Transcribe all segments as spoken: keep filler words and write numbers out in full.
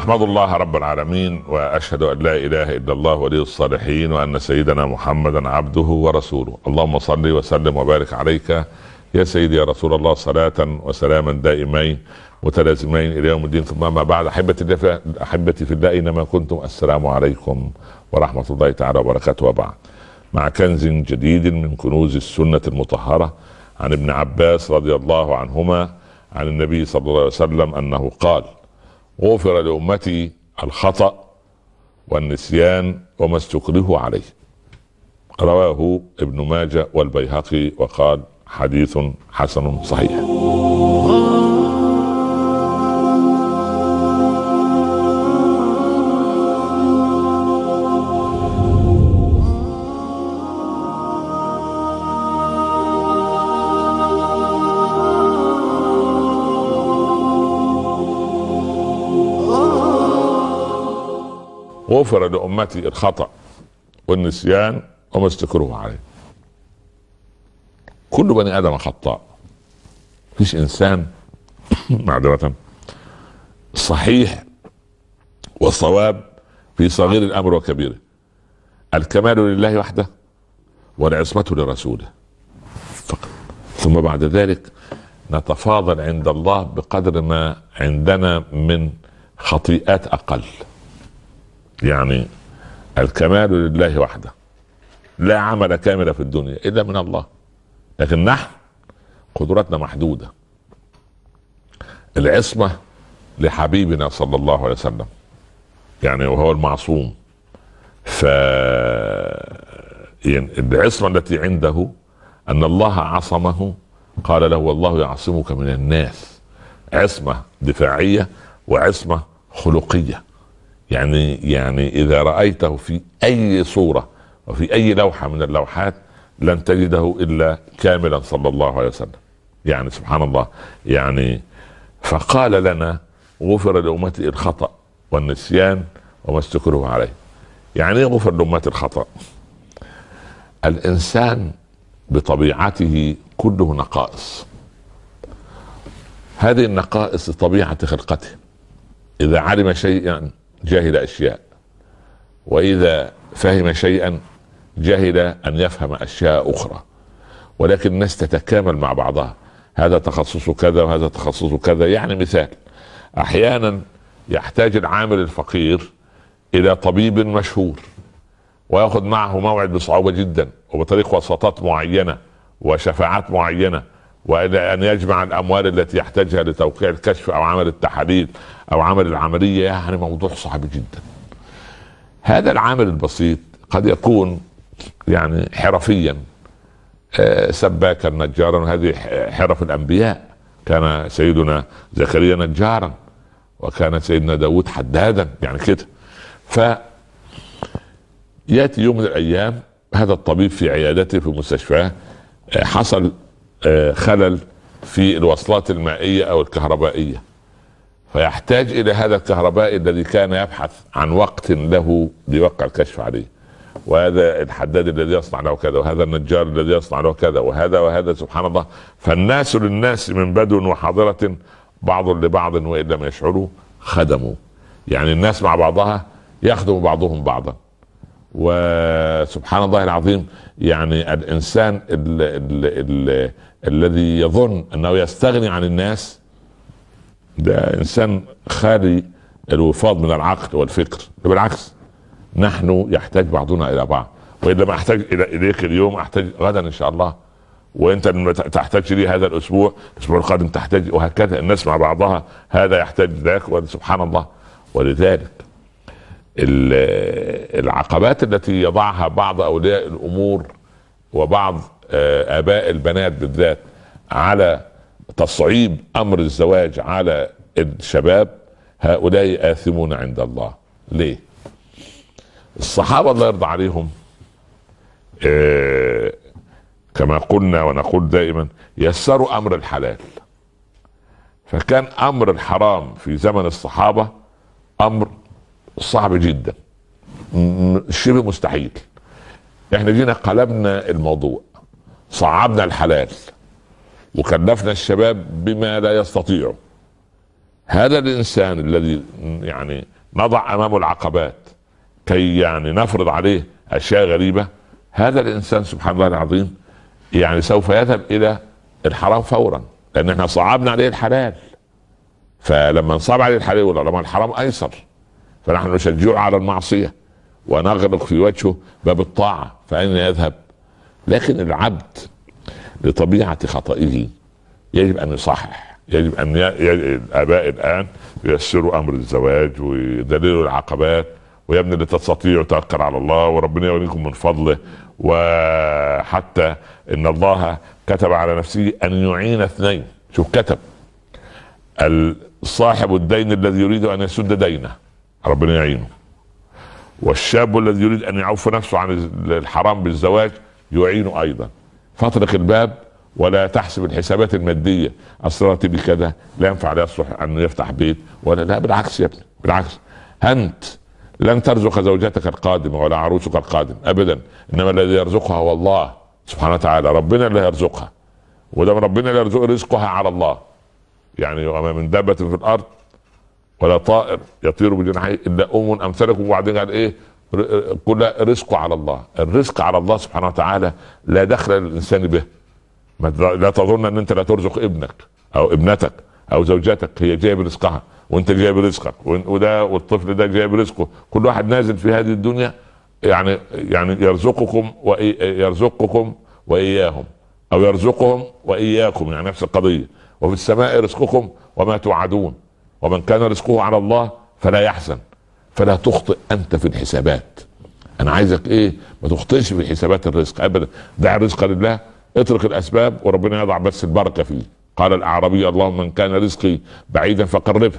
أحمد الله رب العالمين، وأشهد أن لا إله إلا الله ولي الصالحين، وأن سيدنا محمدا عبده ورسوله. اللهم صل وسلم وبارك عليك يا سيدي يا رسول الله، صلاة وسلاما دائمين متلازمين إلى يوم الدين. ثم ما بعد، أحبتي في أحبتي في الله أينما كنتم، السلام عليكم ورحمة الله تعالى وبركاته. وبعد، مع كنز جديد من كنوز السنة المطهرة عن ابن عباس رضي الله عنهما عن النبي صلى الله عليه وسلم أنه قال: غفر لأمتي الخطأ والنسيان وما استكرهوا عليه. رواه ابن ماجه والبيهقي، وقال: حديث حسن صحيح. غفر لأمتي الخطأ والنسيان وما استكرهوا عليه. كل بني آدم خطاء، فيش إنسان معذرة صحيح والصواب في صغير الأمر وكبيره. الكمال لله وحده والعصمة لرسوله فقط، ثم بعد ذلك نتفاضل عند الله بقدر ما عندنا من خطيئات أقل. يعني الكمال لله وحده، لا عمل كامل في الدنيا إلا من الله، لكن نحن قدرتنا محدودة. العصمة لحبيبنا صلى الله عليه وسلم، يعني وهو المعصوم، ف يعني العصمة التي عنده أن الله عصمه، قال له: والله يعصمك من الناس. عصمة دفاعية وعصمة خلقية. يعني يعني إذا رأيته في أي صورة وفي أي لوحة من اللوحات لن تجده إلا كاملا صلى الله عليه وسلم. يعني سبحان الله. يعني فقال لنا: غفر لأمتي الخطأ والنسيان وما استكرهوا عليه. يعني ايه غفر لأمتي الخطأ؟ الإنسان بطبيعته كله نقائص. هذه النقائص طبيعة خلقته. إذا علم شيئا جاهل أشياء، وإذا فهم شيئا جاهل أن يفهم أشياء أخرى، ولكن الناس تتكامل مع بعضها. هذا تخصص كذا وهذا تخصص كذا. يعني مثال، أحيانا يحتاج العامل الفقير إلى طبيب مشهور، ويأخذ معه موعد بصعوبة جدا وبطريق وساطات معينة وشفاعات معينة، وإلى أن يجمع الأموال التي يحتاجها لتوقيع الكشف أو عمل التحاليل أو عمل العملية. يعني موضوع صعب جدا. هذا العامل البسيط قد يكون يعني حرفيا، سباكا نجارا، وهذه حرف الأنبياء. كان سيدنا زكريا نجارا، وكان سيدنا داود حدادا، يعني كده. فيأتي يوم من الأيام هذا الطبيب في عيادته في مستشفاه، حصل خلل في الوصلات المائية أو الكهربائية، فيحتاج إلى هذا الكهربائي الذي كان يبحث عن وقت له ليوقع الكشف عليه، وهذا الحداد الذي يصنع له كذا، وهذا النجار الذي يصنع له كذا، وهذا وهذا. سبحان الله. فالناس للناس من بدو وحاضرة، بعض لبعض وإن لم يشعروا خدموا. يعني الناس مع بعضها يخدم بعضهم بعضا. وسبحان الله العظيم، يعني الإنسان ال ال ال الذي يظن أنه يستغني عن الناس، ده إنسان خالي الوفاض من العقل والفكر. بالعكس، نحن يحتاج بعضنا إلى بعض، وإذا ما أحتاج إلى إليك اليوم أحتاج غدا إن شاء الله، وأنت تحتاج لي هذا الأسبوع، الأسبوع القادم تحتاج، وهكذا. الناس مع بعضها، هذا يحتاج ذاك، وسبحان الله. ولذلك العقبات التي يضعها بعض أولياء الأمور وبعض آباء البنات بالذات على تصعيب أمر الزواج على الشباب، هؤلاء آثمون عند الله. ليه؟ الصحابة الله يرضى عليهم، آه كما قلنا ونقول دائما، يسروا أمر الحلال. فكان أمر الحرام في زمن الصحابة أمر صعب جدا، شبه مستحيل. احنا جينا قلبنا الموضوع، صعبنا الحلال وكلفنا الشباب بما لا يستطيعوا. هذا الإنسان الذي يعني نضع امامه العقبات كي يعني نفرض عليه اشياء غريبة، هذا الانسان سبحان الله العظيم يعني سوف يذهب الى الحرام فورا، لان احنا صعبنا عليه الحلال. فلما نصعب عليه الحلال ولما الحرام ايسر، فنحن نشجعه على المعصية ونغلق في وجهه باب الطاعة، فأين يذهب؟ لكن العبد لطبيعة خطئه يجب أن يصحح، يجب أن ي... الآباء الآن ييسروا أمر الزواج ويدللوا العقبات، ويا ابني اللي تستطيع توكل على الله وربنا يوليكم من فضله. وحتى إن الله كتب على نفسه أن يعين اثنين. شوف كتب صاحب الدين الذي يريد أن يسد دينه ربنا يعينه، والشاب الذي يريد ان يعوف نفسه عن الحرام بالزواج يعينه ايضا. فاطرق الباب ولا تحسب الحسابات الماديه، اصرت بكذا لا ينفع لا يصلح ان يفتح بيت ولا لا، بالعكس يا ابني بالعكس، انت لن ترزق زوجتك القادمه ولا عروسك القادم ابدا، انما الذي يرزقها هو الله سبحانه وتعالى، ربنا اللي يرزقها، ودام ربنا اللي يرزق رزقها على الله. يعني وما من دابه في الارض ولا طائر يطير بجناحيه الا امم امثالكم. وبعدين قال ايه؟ كل رزقه على الله. الرزق على الله سبحانه وتعالى لا دخل للانسان به. لا تظن ان انت لا ترزق ابنك او ابنتك او زوجتك، هي جايه برزقها وانت جاي برزقك، وده والطفل ده جاي برزقه. كل واحد نازل في هذه الدنيا يعني يعني يرزقكم ويرزقكم واياهم، او يرزقهم واياكم، يعني نفس القضيه. وفي السماء رزقكم وما توعدون، ومن كان رزقه على الله فلا يحزن. فلا تخطئ انت في الحسابات. انا عايزك ايه؟ ما تخطئش في حسابات الرزق ابدا. دع الرزق لله، اترك الاسباب وربنا يضع بس البركه فيه. قال الاعرابي اللهم ان كان رزقي بعيدا فقربه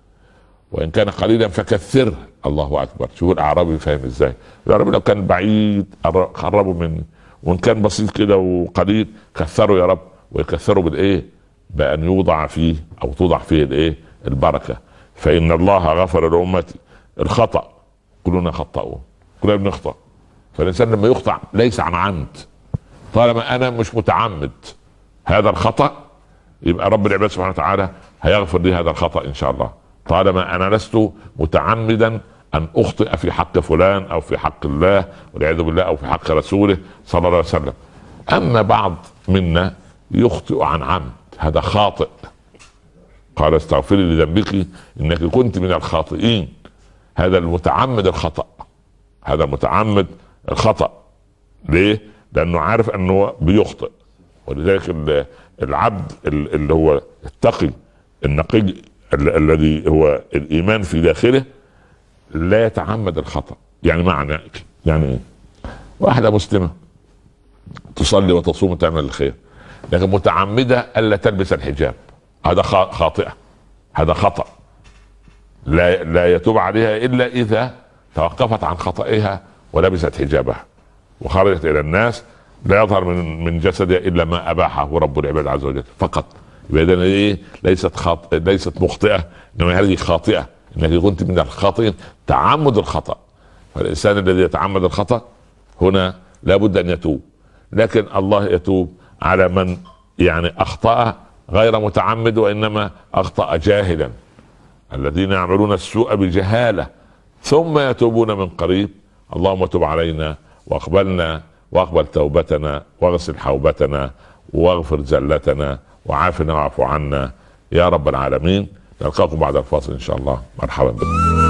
وان كان قليلا فكثره. الله اكبر. شوف الاعرابي فاهم ازاي. الاعرابي لو كان بعيد قربوا مني، وان كان بسيط كده وقليل كثروا يا رب. ويكثروا بالايه؟ بان يوضع فيه او توضع فيه الايه؟ البركه. فان الله غفر لامتي الخطا، كلنا خطاؤون، كلنا بنخطا. فالانسان لما يخطا ليس عن عمد، طالما انا مش متعمد هذا الخطا يبقى رب العباد سبحانه وتعالى هيغفر لي هذا الخطا ان شاء الله. طالما انا لست متعمدا ان اخطئ في حق فلان او في حق الله والعياذ بالله او في حق رسوله صلى الله عليه وسلم. اما بعض منا يخطئ عن عمد، هذا خاطئ. قال استغفري لذنبك انك كنت من الخاطئين. هذا المتعمد الخطأ، هذا المتعمد الخطأ. ليه؟ لانه عارف انه بيخطئ. ولذلك العبد اللي هو التقي النقي الذي هو الايمان في داخله لا يتعمد الخطأ. يعني معنى يعني ايه؟ واحدة مسلمة تصلي وتصوم وتعمل الخير، لكن متعمدة الا تلبس الحجاب، هذا خاطئة، هذا خطأ. لا لا يتوب عليها الا اذا توقفت عن خطئها ولبست حجابها وخرجت الى الناس لا يظهر من من جسدها الا ما اباحه رب العباد عز وجل فقط. يبقى ايه؟ ليست خاط... ليست مخطئه، انما هذه خاطئه، انك كنت من الخاطئين. تعمد الخطا، فالانسان الذي يتعمد الخطا هنا لابد ان يتوب. لكن الله يتوب على من يعني اخطا غير متعمد وانما اخطا جاهلا. الذين يعملون السوء بجهاله ثم يتوبون من قريب، اللهم تب علينا واقبلنا واقبل توبتنا واغسل حوبتنا واغفر زلتنا وعافنا واعف عنا يا رب العالمين. نلقاكم بعد الفاصل ان شاء الله. مرحبا بكم.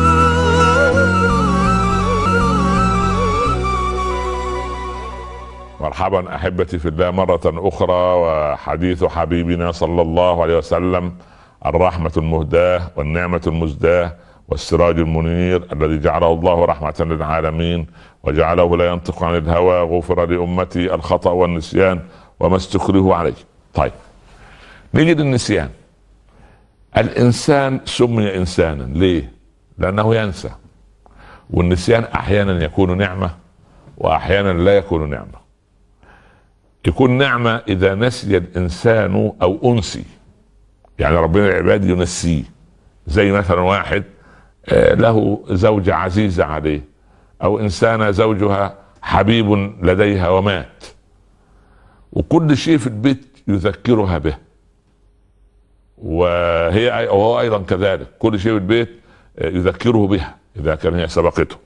مرحبا احبتي في الله مرة اخرى، وحديث حبيبنا صلى الله عليه وسلم الرحمة المهداة والنعمة المزداة والسراج المنير الذي جعله الله رحمة للعالمين وجعله لا ينطق عن الهوى. غفر لأمتي الخطأ والنسيان وما استكرهوا عليه. طيب نيجي للنسيان. الإنسان سمي إنسانا ليه؟ لأنه ينسى، والنسيان أحيانا يكون نعمة وأحيانا لا يكون نعمة. يكون نعمة إذا نسي الإنسان أو أنسي، يعني ربنا العباد ينسيه. زي مثلا واحد له زوجة عزيزة عليه، او انسانة زوجها حبيب لديها ومات، وكل شيء في البيت يذكرها به، وهي وهو ايضا كذلك. كل شيء في البيت يذكره بها اذا كان هي سبقته.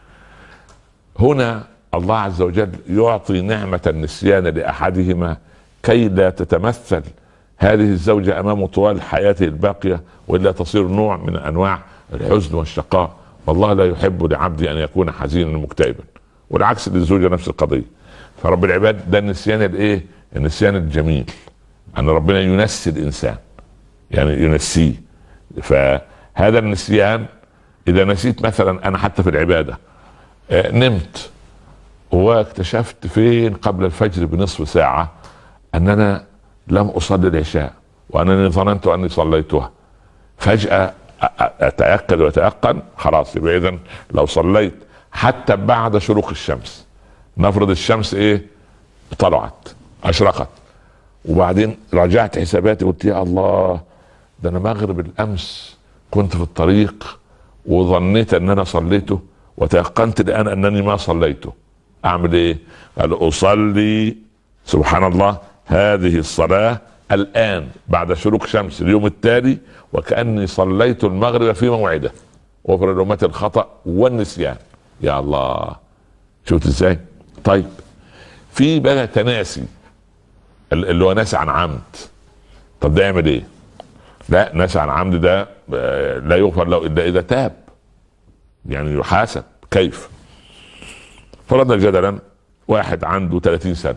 هنا الله عز وجل يعطي نعمة النسيان لأحدهما كي لا تتمثل هذه الزوجة أمامه طوال حياته الباقية، وإلا تصير نوع من أنواع الحزن والشقاء. والله لا يحب لعبدي أن يكون حزينا مكتئبا، والعكس للزوجة نفس القضية. فرب العباد ده النسيان الايه؟ النسيان الجميل، أن ربنا ينسي الإنسان، يعني ينسيه. فهذا النسيان إذا نسيت مثلا، أنا حتى في العبادة آه نمت واكتشفت فين قبل الفجر بنصف ساعة أن أنا لم أصلي العشاء، وأنني ظننت أني صليتها. فجأة أتأكد وأتيقن، خلاص يبقى إذن لو صليت حتى بعد شروق الشمس، نفرض الشمس إيه طلعت أشرقت، وبعدين رجعت حساباتي قلت يا الله ده أنا مغرب الأمس كنت في الطريق وظنيت أن أنا صليته، وتيقنت الآن أنني ما صليته. أعمل إيه؟ قال أصلي سبحان الله هذه الصلاة الآن بعد شروق شمس اليوم التالي، وكأني صليت المغرب في موعده، وفر الأمة الخطأ والنسيان. يا الله، شفت ازاي؟ طيب في بقى تناسي اللي هو ناسي عن عمد. طب ده يعمل ايه؟ لا، ناسي عن عمد ده لا يغفر له الا اذا تاب، يعني يحاسب. كيف؟ فرضنا جدلا واحد عنده ثلاثين سنة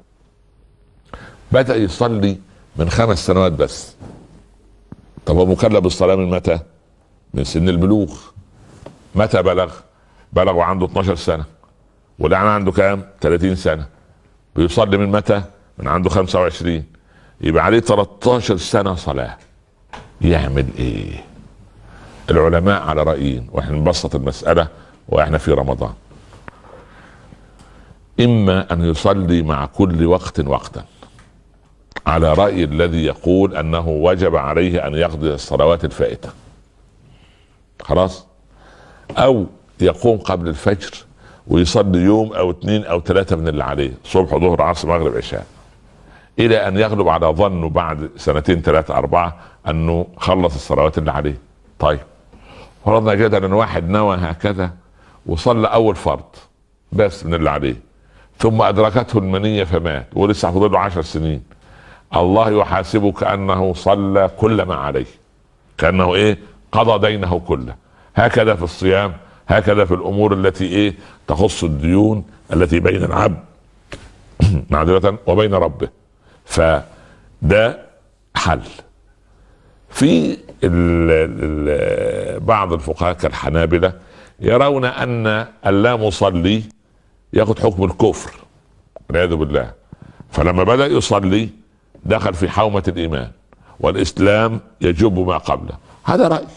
بدأ يصلي من خمس سنوات بس. طب هو مكلف بالصلاة من متى؟ من سن البلوغ. متى بلغ؟ بلغ وعنده اتناشر سنة، والآن عنده كام؟ ثلاثين سنة. بيصلي من متى؟ من عنده خمسة وعشرين، يبقى عليه تلتاشر سنة صلاة. يعمل ايه؟ العلماء على رأيين، واحنا نبسط المسألة واحنا في رمضان. اما ان يصلي مع كل وقت وقتا، على رأي الذي يقول انه وجب عليه ان يقضي الصلوات الفائتة خلاص، او يقوم قبل الفجر ويصلي يوم او اثنين او ثلاثة من اللي عليه، صبح ظهر عصر مغرب عشاء، الى ان يغلب على ظنه بعد سنتين ثلاثة اربعة انه خلص الصلوات اللي عليه. طيب فرضنا جدا ان واحد نوى هكذا وصلى اول فرض بس من اللي عليه، ثم ادركته المنية فمات ولسه فاضل له عشر سنين، الله يحاسبه كأنه صلى كل ما عليه، كأنه ايه؟ قضى دينه كله. هكذا في الصيام، هكذا في الامور التي ايه؟ تخص الديون التي بين العبد معذرة وبين ربه. فده حل. في ال ال بعض الفقهاء كالحنابلة يرون ان اللامصلي ياخذ حكم الكفر والعياذ بالله، فلما بدأ يصلي دخل في حومة الإيمان، والإسلام يجب ما قبله. هذا رأي.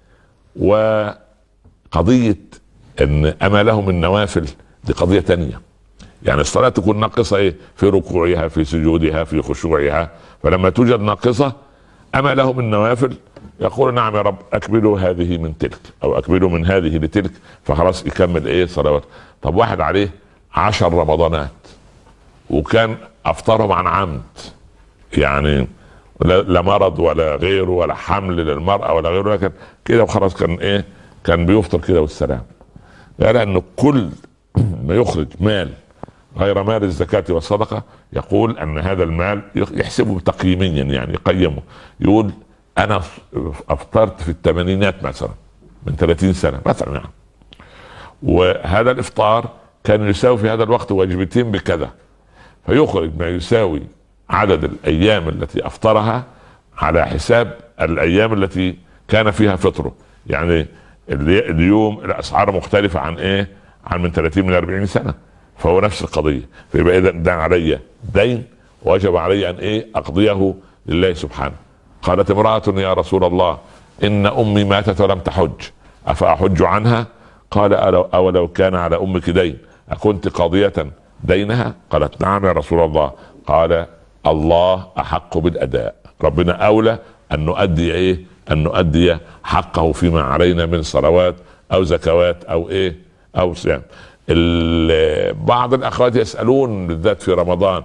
وقضية ان اما له من نوافل دي قضية تانية، يعني الصلاة تكون ناقصة ايه؟ في ركوعها، في سجودها، في خشوعها. فلما توجد ناقصة اما له من نوافل يقول نعم يا رب اكملوا هذه من تلك، او اكملوا من هذه لتلك، فخلاص يكمل ايه؟ صلوات. طب واحد عليه عشر رمضانات وكان افطرهم عن عمد، يعني لا مرض ولا غيره ولا حمل للمرأة ولا غيره، لكن كده وخلاص كان ايه؟ كان بيفطر كده والسلام. يعني ان كل ما يخرج مال غير مال الزكاة والصدقة يقول ان هذا المال يحسبه تقييميا، يعني يقيمه، يقول انا افطرت في الثمانينات مثلا من ثلاثين سنة مثلا يعني، وهذا الافطار كان يساوي في هذا الوقت وجبتين بكذا، فيخرج ما يساوي عدد الايام التي افطرها على حساب الايام التي كان فيها فطره. يعني اليوم الاسعار مختلفة عن ايه؟ عن من ثلاثين من أربعين سنة، فهو نفس القضية. فيبقى اذا ده علي دين وجب علي ان ايه؟ اقضيه لله سبحانه. قالت امرأة يا رسول الله ان امي ماتت ولم تحج افاحج عنها؟ قال اولو كان على امك دين اكنت قاضية دينها؟ قالت نعم يا رسول الله. قال الله احق بالاداء، ربنا اولى ان نؤدي ايه؟ ان نؤدي حقه فيما علينا من صلوات او زكوات او ايه؟ او صيام. بعض الاخوات يسالون بالذات في رمضان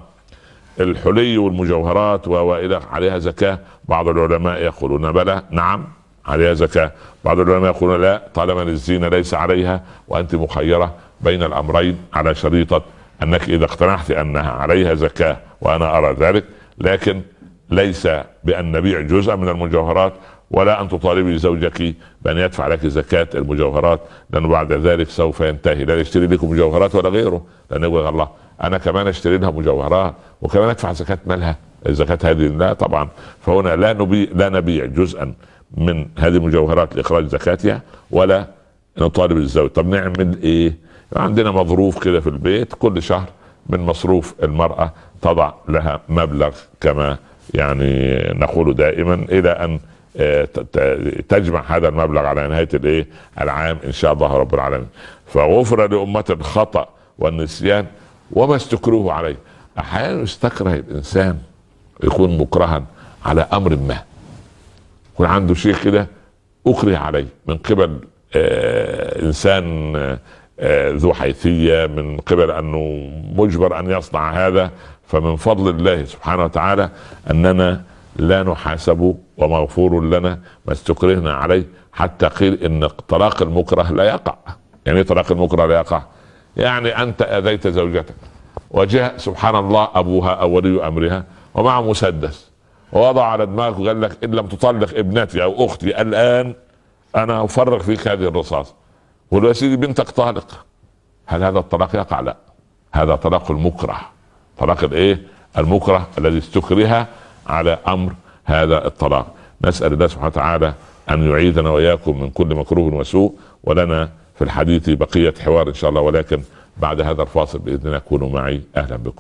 الحلي والمجوهرات والى عليها زكاه؟ بعض العلماء يقولون بلى نعم عليها زكاة. بعض العلماء يقولون لا، طالما للزينة ليس عليها، وأنت مخيرة بين الأمرين على شريطة أنك إذا اقتنعت أنها عليها زكاة، وأنا أرى ذلك، لكن ليس بأن نبيع جزءا من المجوهرات، ولا أن تطالبي زوجك بأن يدفع لك زكاة المجوهرات، لأنه بعد ذلك سوف ينتهي، لا يشتري لكم مجوهرات ولا غيره، لأن يقول الله أنا كمان أشتري لها مجوهرات وكمان أدفع زكاة مالها، الزكاة هذه لا طبعا. فهنا لا نبيع لا نبيع جزءا من هذه المجوهرات لإخراج زكاتها، ولا نطالب الزوج. طب نعمل إيه؟ عندنا مظروف كده في البيت، كل شهر من مصروف المرأة تضع لها مبلغ كما يعني نقول دائما، إلى أن تجمع هذا المبلغ على نهاية الايه العام ان شاء الله رب العالمين. فغفر لأمة الخطأ والنسيان وما استكروه عليه. احيانا يستكره الانسان، يكون مكرها على امر ما، يكون عنده شيء كده اكره عليه من قبل آه انسان آه ذو حيثية، من قبل انه مجبر ان يصنع هذا. فمن فضل الله سبحانه وتعالى اننا لا نحاسب ومغفور لنا ما استكرهنا عليه، حتى قيل ان طلاق المكره لا يقع. يعني طلاق المكره لا يقع، يعني انت اذيت زوجتك وجاء سبحان الله ابوها او ولي امرها ومعه مسدس ووضع على دماغك وقال لك ان لم تطلق ابنتي او اختي الان انا افرغ فيك هذه الرصاص، ولو يا سيدي بنتك طالق، هل هذا الطلاق يقع؟ لا، هذا طلاق المكره، طلاق الايه المكره الذي استكره على امر هذا الطلاق. نسأل الله سبحانه وتعالى ان يعيذنا واياكم من كل مكروه وسوء. ولنا في الحديث بقية حوار ان شاء الله، ولكن بعد هذا الفاصل باذن الله كونوا معي. اهلا بكم.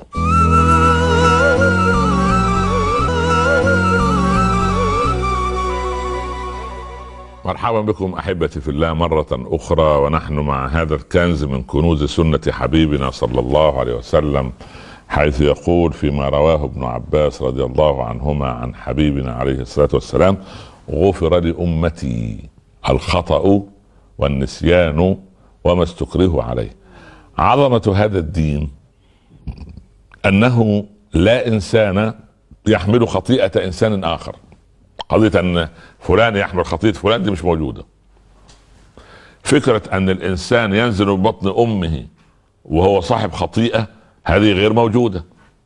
مرحبا بكم احبتي في الله مرة اخرى، ونحن مع هذا الكنز من كنوز سنة حبيبنا صلى الله عليه وسلم، حيث يقول فيما رواه ابن عباس رضي الله عنهما عن حبيبنا عليه الصلاة والسلام: غفر لأمتي الخطأ والنسيان وما استكره عليه. عظمة هذا الدين أنه لا إنسان يحمل خطيئة إنسان آخر. قضية أن فلان يحمل خطيئة فلان دي مش موجودة. فكرة أن الإنسان ينزل ببطن أمه وهو صاحب خطيئة هذه غير موجودة.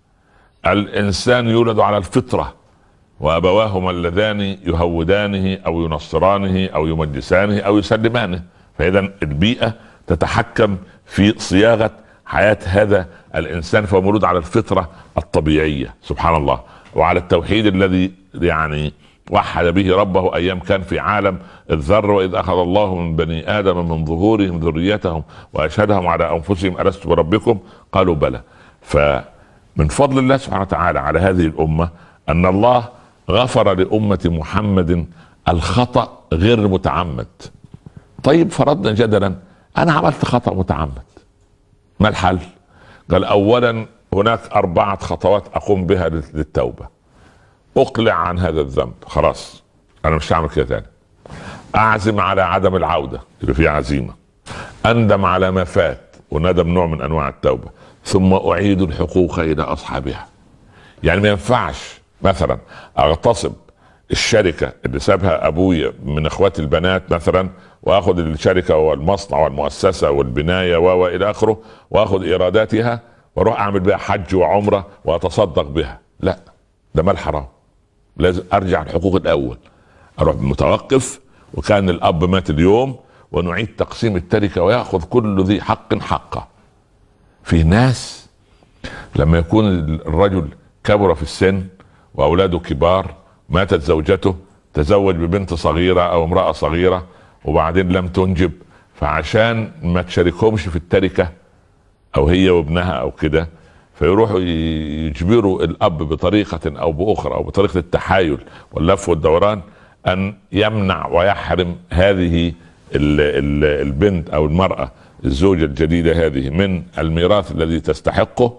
الإنسان يولد على الفطرة، وأبواهما اللذان يهودانه أو ينصرانه أو يمجسانه أو يسلمانه. فإذا البيئة تتحكم في صياغة حياة هذا الإنسان، فهو مولود على الفطرة الطبيعية سبحان الله، وعلى التوحيد الذي يعني وحد به ربه أيام كان في عالم الذر: وإذ أخذ الله من بني آدم من ظهورهم ذريتهم وأشهدهم على أنفسهم ألست بربكم قالوا بلى. فمن فضل الله سبحانه وتعالى على هذه الأمة أن الله غفر لأمة محمد الخطأ غير المتعمد. طيب فرضنا جدلا أنا عملت خطأ متعمد، ما الحل؟ قال أولا هناك أربعة خطوات أقوم بها للتوبة. أقلع عن هذا الذنب، خلاص أنا مش هعمل كده تاني. أعزم على عدم العودة، يبقى في عزيمة. أندم على ما فات، وندم نوع من أنواع التوبة. ثم أعيد الحقوق إلى أصحابها. يعني ما ينفعش مثلا أغتصب الشركة اللي سابها أبويا من إخواتي البنات مثلا، وأخذ الشركة والمصنع والمؤسسة والبناية وإلى آخره، وأخذ إيراداتها وأروح أعمل بها حج وعمرة وأتصدق بها. لا، ده مال حرام. لازم أرجع الحقوق الأول، أروح متوقف وكان الأب مات اليوم ونعيد تقسيم التركة ويأخذ كل ذي حق حقه. في ناس لما يكون الرجل كبر في السن وأولاده كبار، ماتت زوجته، تزوج ببنت صغيرة أو امرأة صغيرة وبعدين لم تنجب، فعشان ما تشاركهمش في التركة أو هي وابنها أو كده، فيروحوا يجبروا الأب بطريقة أو بأخرى أو بطريقة التحايل واللف والدوران أن يمنع ويحرم هذه ال ال البنت أو المرأة الزوجة الجديدة هذه من الميراث الذي تستحقه.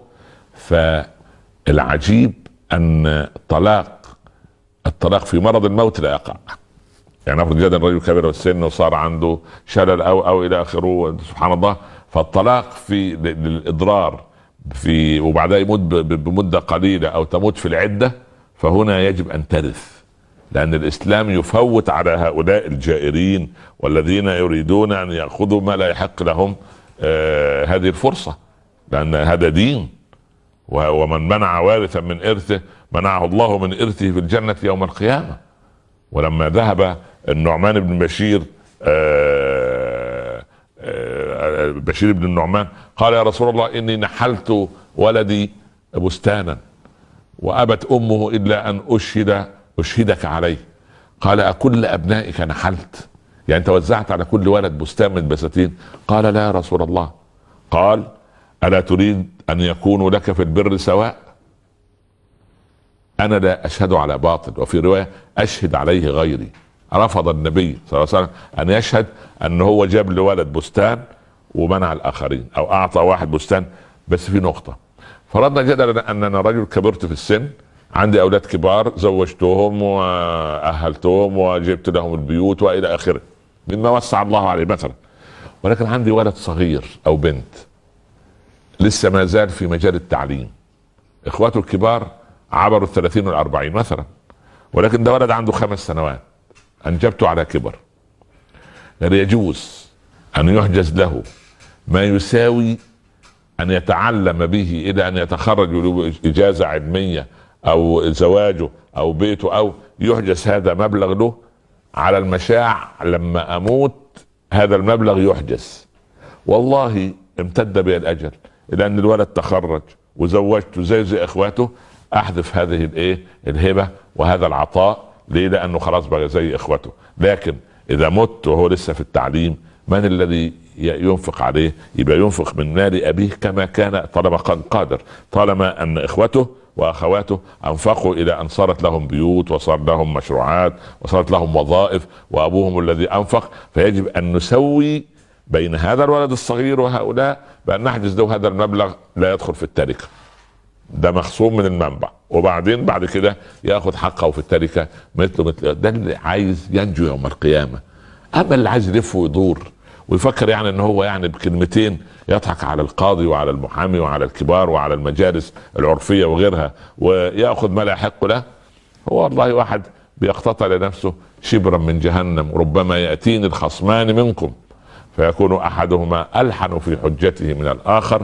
فالعجيب أن الطلاق الطلاق في مرض الموت لا يقع. يعني نفرض جدا رجل كبير السن وصار عنده شلل أو أو إلى آخره سبحان الله، فالطلاق في الإضرار في وبعدها يموت بمدة قليلة أو تموت في العدة، فهنا يجب أن ترث. لأن الإسلام يفوت على هؤلاء الجائرين والذين يريدون أن يأخذوا ما لا يحق لهم آه هذه الفرصة، لأن هذا دين. ومن منع وارثا من إرثه منعه الله من إرثه في الجنة يوم القيامة. ولما ذهب النعمان بن بشير آه آه بشير بن النعمان قال يا رسول الله إني نحلت ولدي بستانا وأبت أمه إلا أن أشهد أشهدك عليه. قال أكل أبنائك نحلت؟ يعني أنت وزعت على كل ولد بستان من بساتين؟ قال لا يا رسول الله. قال ألا تريد أن يكونوا لك في البر سواء؟ أنا لا أشهد على باطل، وفي رواية أشهد عليه غيري. رفض النبي صلى الله عليه وسلم أن يشهد أن هو جاب لولد بستان ومنع الآخرين، أو أعطى واحد بستان. بس في نقطة، فرضنا جدلا أننا رجل كبرت في السن، عندي أولاد كبار زوجتهم وأهلتهم وجبت لهم البيوت وإلى آخره مما وسع الله عليه مثلا، ولكن عندي ولد صغير أو بنت لسه ما زال في مجال التعليم، إخواته الكبار عبروا الثلاثين والأربعين مثلا، ولكن ده ولد عنده خمس سنوات أنجبته على كبر. هل يجوز أن يحجز له ما يساوي أن يتعلم به إلى أن يتخرج له إجازة علمية أو زواجه أو بيته، أو يحجز هذا مبلغ له على المشاع لما أموت هذا المبلغ يحجز؟ والله امتد بي الأجل إلى أن الولد تخرج وزوجته زي زي إخواته، أحذف هذه الإيه الهبة وهذا العطاء. ليه؟ لأنه خلاص بقى زي إخواته. لكن إذا مت وهو لسه في التعليم، من الذي ينفق عليه؟ يبقى ينفق من مال أبيه كما كان، طالما كان قادر، طالما أن إخوته وأخواته أنفقوا إلى أن صارت لهم بيوت وصار لهم مشروعات وصارت لهم وظائف وأبوهم الذي أنفق. فيجب أن نسوي بين هذا الولد الصغير وهؤلاء بأن نحجز له هذا المبلغ لا يدخل في التركة، ده مخصوم من المنبع، وبعدين بعد كده ياخذ حقه في التركة مثله مثل ده اللي عايز ينجو يوم القيامة. أما اللي عايز يلف ويدور ويفكر يعني ان هو يعني بكلمتين يضحك على القاضي وعلى المحامي وعلى الكبار وعلى المجالس العرفية وغيرها ويأخذ ما لا يحق له، هو والله واحد بيقتطع لنفسه شبرا من جهنم. ربما يأتيني الخصمان منكم فيكون أحدهما ألحن في حجته من الآخر،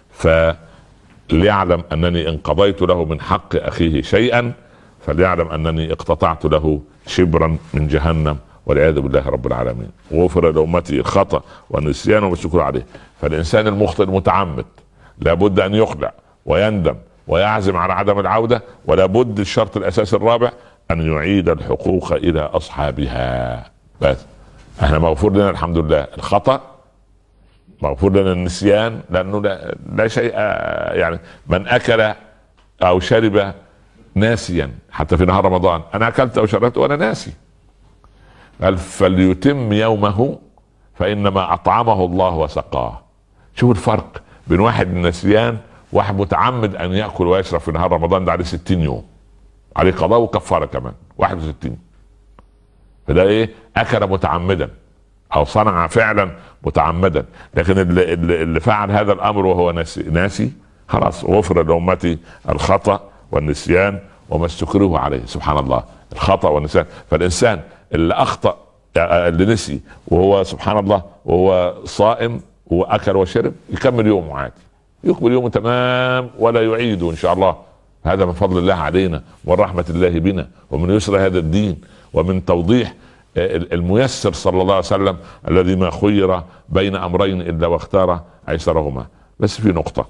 فليعلم أنني إن قضيت له من حق أخيه شيئا فليعلم أنني اقتطعت له شبرا من جهنم والعياذ بالله رب العالمين. وغفر لأمتي الخطأ والنسيان والشكر عليه. فالإنسان المخطئ المتعمد لابد أن يخلع ويندم ويعزم على عدم العودة، ولا بد الشرط الأساسي الرابع أن يعيد الحقوق إلى أصحابها. بس احنا مغفور لنا الحمد لله الخطأ، مغفور لنا النسيان، لأنه لا, لا شيء يعني من أكل أو شرب ناسيا حتى في نهار رمضان، أنا أكلت أو شربت وأنا ناسي، قال فليتم يومه فإنما أطعمه الله وسقاه. شوف الفرق بين واحد نسيان واحد متعمد أن يأكل ويشرب في نهار رمضان، ده عليه ستين يوم، عليه قضاء وكفارة كمان واحد وستين. فده ايه؟ أكل متعمدا أو صنع فعلا متعمدا. لكن اللي, اللي فعل هذا الأمر وهو ناسي, ناسي خلاص غفر لأمتي الخطأ والنسيان وما استكره عليه. سبحان الله، الخطأ والنسيان. فالإنسان اللي أخطأ اللي نسي وهو سبحان الله وهو صائم وأكل وشرب يكمل يومه عادي، يكمل يومه تمام ولا يعيده إن شاء الله. هذا من فضل الله علينا ومن رحمة الله بنا ومن يسر هذا الدين ومن توضيح الميسر صلى الله عليه وسلم الذي ما خير بين أمرين إلا واختار أيسرهما. بس في نقطة،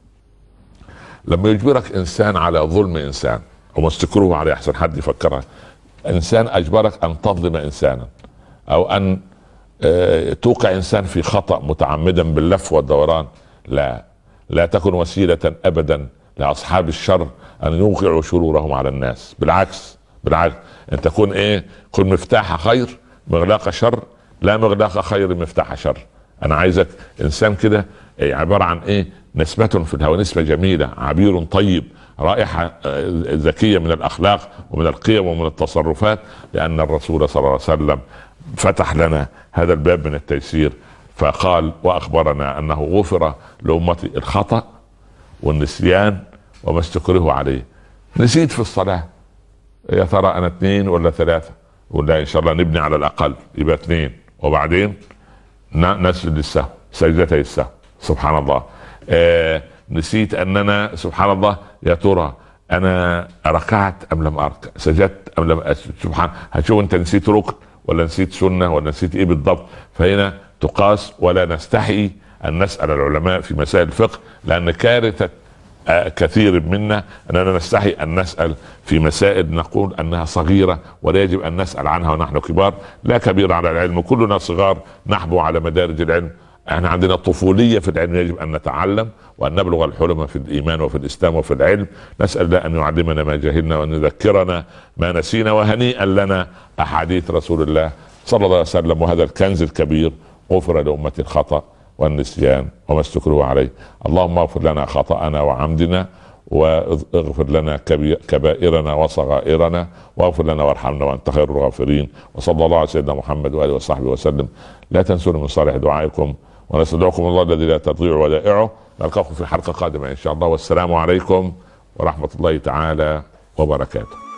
لما يجبرك إنسان على ظلم إنسان وما استكروه عليه، أحسن حد يفكرها، إنسان أجبرك أن تظلم إنسانا أو أن توقع إنسان في خطأ متعمدا باللف والدوران، لا لا تكن وسيلة أبدا لأصحاب الشر أن يوقعوا شرورهم على الناس. بالعكس بالعكس، أن تكون إيه؟ كن مفتاح خير مغلاق شر، لا مغلاق خير مفتاح شر. أنا عايزك إنسان كده عبارة عن إيه؟ نسمة في الهواء، نسمة جميلة، عبير طيب، رائحة ذكية من الأخلاق ومن القيم ومن التصرفات، لأن الرسول صلى الله عليه وسلم فتح لنا هذا الباب من التيسير فقال وأخبرنا أنه غفر لأمتي الخطأ والنسيان وما استكره عليه. نسيت في الصلاة يا ترى انا اثنين ولا ثلاثه؟ ولا ان شاء الله نبني على الاقل يبقى اثنين، وبعدين نسجد للسهو سجدتي السهو. سبحان الله. آه نسيت اننا سبحان الله يا ترى انا ركعت ام لم اركع، سجدت ام لم اسجد. سبحان، هتشوف انت نسيت ركن ولا نسيت سنه ولا نسيت ايه بالضبط. فهنا تقاس، ولا نستحي ان نسال العلماء في مسائل الفقه، لان كارثه كثير منا اننا نستحي ان نسال في مسائل نقول انها صغيره ولا يجب ان نسال عنها ونحن كبار. لا كبير على العلم، كلنا صغار نحبو على مدارج العلم. احنا عندنا طفوليه في العلم، يجب ان نتعلم وان نبلغ الحلم في الايمان وفي الاسلام وفي العلم. نسال الله ان يعلمنا ما جهلنا وان يذكرنا ما نسينا. وهنيئا لنا احاديث رسول الله صلى الله عليه وسلم، وهذا الكنز الكبير. غفر لامه الخطأ والنسيان وما استكرهوا عليه. اللهم اغفر لنا خطأنا وعمدنا، واغفر لنا كبائرنا وصغائرنا، واغفر لنا وارحمنا وانت خير الغافرين. وصلى الله على سيدنا محمد واله وصحبه وسلم. لا تنسوا من صالح دعائكم، ونستودعكم الله الذي لا تضيع ودائعه. نلقاكم في حلقة قادمة ان شاء الله، والسلام عليكم ورحمة الله تعالى وبركاته.